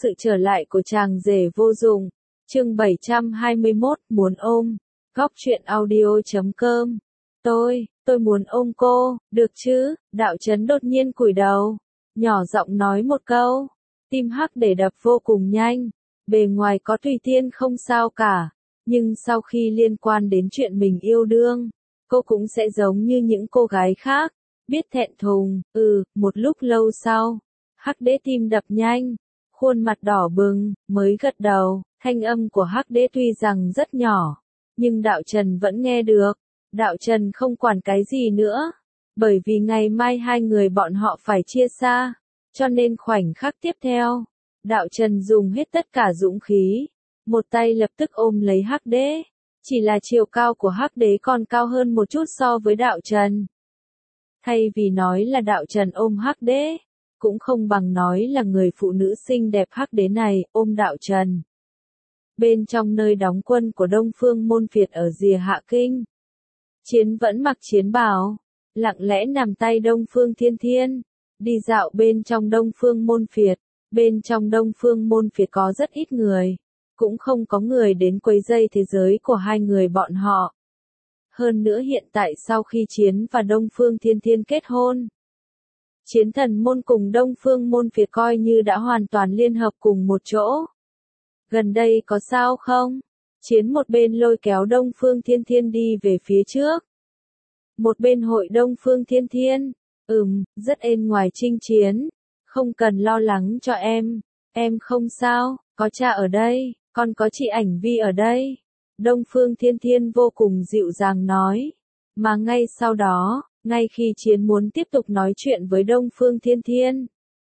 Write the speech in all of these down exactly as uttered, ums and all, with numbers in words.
Sự trở lại của chàng rể vô dụng. Chương bảy trăm hai mươi mốt, muốn ôm. Góc truyện audio chấm com. Tôi, tôi muốn ôm cô, được chứ? Đạo Chấn đột nhiên cúi đầu, nhỏ giọng nói một câu. Tim Hắc để đập vô cùng nhanh. Bề ngoài có Tùy Tiên không sao cả, nhưng sau khi liên quan đến chuyện mình yêu đương, cô cũng sẽ giống như những cô gái khác, biết thẹn thùng. Ừ, một lúc lâu sau, Hắc Đế tim đập nhanh, khuôn mặt đỏ bừng, mới gật đầu. Thanh âm của Hắc Đế tuy rằng rất nhỏ, nhưng Đạo Trần vẫn nghe được. Đạo Trần không quản cái gì nữa, bởi vì ngày mai hai người bọn họ phải chia xa, cho nên khoảnh khắc tiếp theo, Đạo Trần dùng hết tất cả dũng khí, một tay lập tức ôm lấy Hắc Đế. Chỉ là chiều cao của Hắc Đế còn cao hơn một chút so với Đạo Trần. Thay vì nói là Đạo Trần ôm Hắc Đế, cũng không bằng nói là người phụ nữ xinh đẹp Hắc Đế này ôm Đạo Trần. Bên trong nơi đóng quân của Đông Phương Môn Phiệt ở rìa Hạ Kinh, Chiến vẫn mặc chiến bào, lặng lẽ nằm tay Đông Phương Thiên Thiên, đi dạo bên trong Đông Phương Môn Phiệt. Bên trong Đông Phương Môn Phiệt có rất ít người, cũng không có người đến quấy rầy thế giới của hai người bọn họ. Hơn nữa hiện tại sau khi Chiến và Đông Phương Thiên Thiên kết hôn, Chiến Thần Môn cùng Đông Phương Môn Phiệt coi như đã hoàn toàn liên hợp cùng một chỗ. Gần đây có sao không? Chiến một bên lôi kéo Đông Phương Thiên Thiên đi về phía trước, một bên hội Đông Phương Thiên Thiên. Ừm, rất êm ngoài Trinh Chiến, không cần lo lắng cho em, em không sao, có cha ở đây, còn có chị Ảnh Vi ở đây. Đông Phương Thiên Thiên vô cùng dịu dàng nói, mà ngay sau đó, ngay khi Chiến muốn tiếp tục nói chuyện với Đông Phương Thiên Thiên,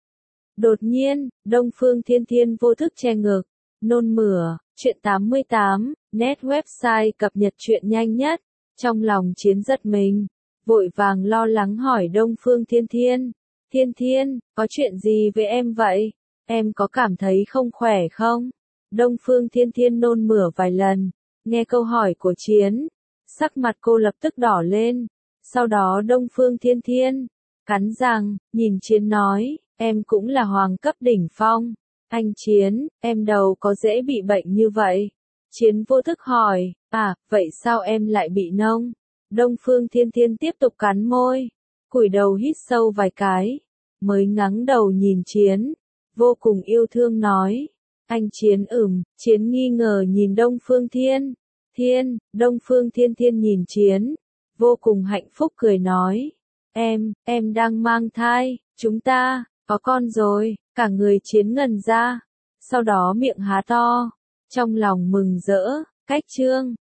đột nhiên, Đông Phương Thiên Thiên vô thức che ngực, nôn mửa. Chuyện tám mươi tám, net website cập nhật truyện nhanh nhất. Trong lòng Chiến giật mình, vội vàng lo lắng hỏi Đông Phương Thiên Thiên, Thiên Thiên, có chuyện gì với em vậy? Em có cảm thấy không khỏe không? Đông Phương Thiên Thiên nôn mửa vài lần, nghe câu hỏi của Chiến, sắc mặt cô lập tức đỏ lên. Sau đó Đông Phương Thiên Thiên cắn răng, nhìn Chiến nói, em cũng là hoàng cấp đỉnh phong. Anh Chiến, em đầu có dễ bị bệnh như vậy? Chiến vô thức hỏi, à, vậy sao em lại bị nông? Đông Phương Thiên Thiên tiếp tục cắn môi, cúi đầu hít sâu vài cái, mới ngẩng đầu nhìn Chiến, vô cùng yêu thương nói, anh Chiến. Ừm. Chiến nghi ngờ nhìn Đông Phương Thiên Thiên. Đông Phương Thiên Thiên nhìn Chiến, vô cùng hạnh phúc cười nói, em, em đang mang thai, chúng ta có con rồi. Cả người Chiến ngẩn ra, sau đó miệng há to, trong lòng mừng rỡ. Cách chương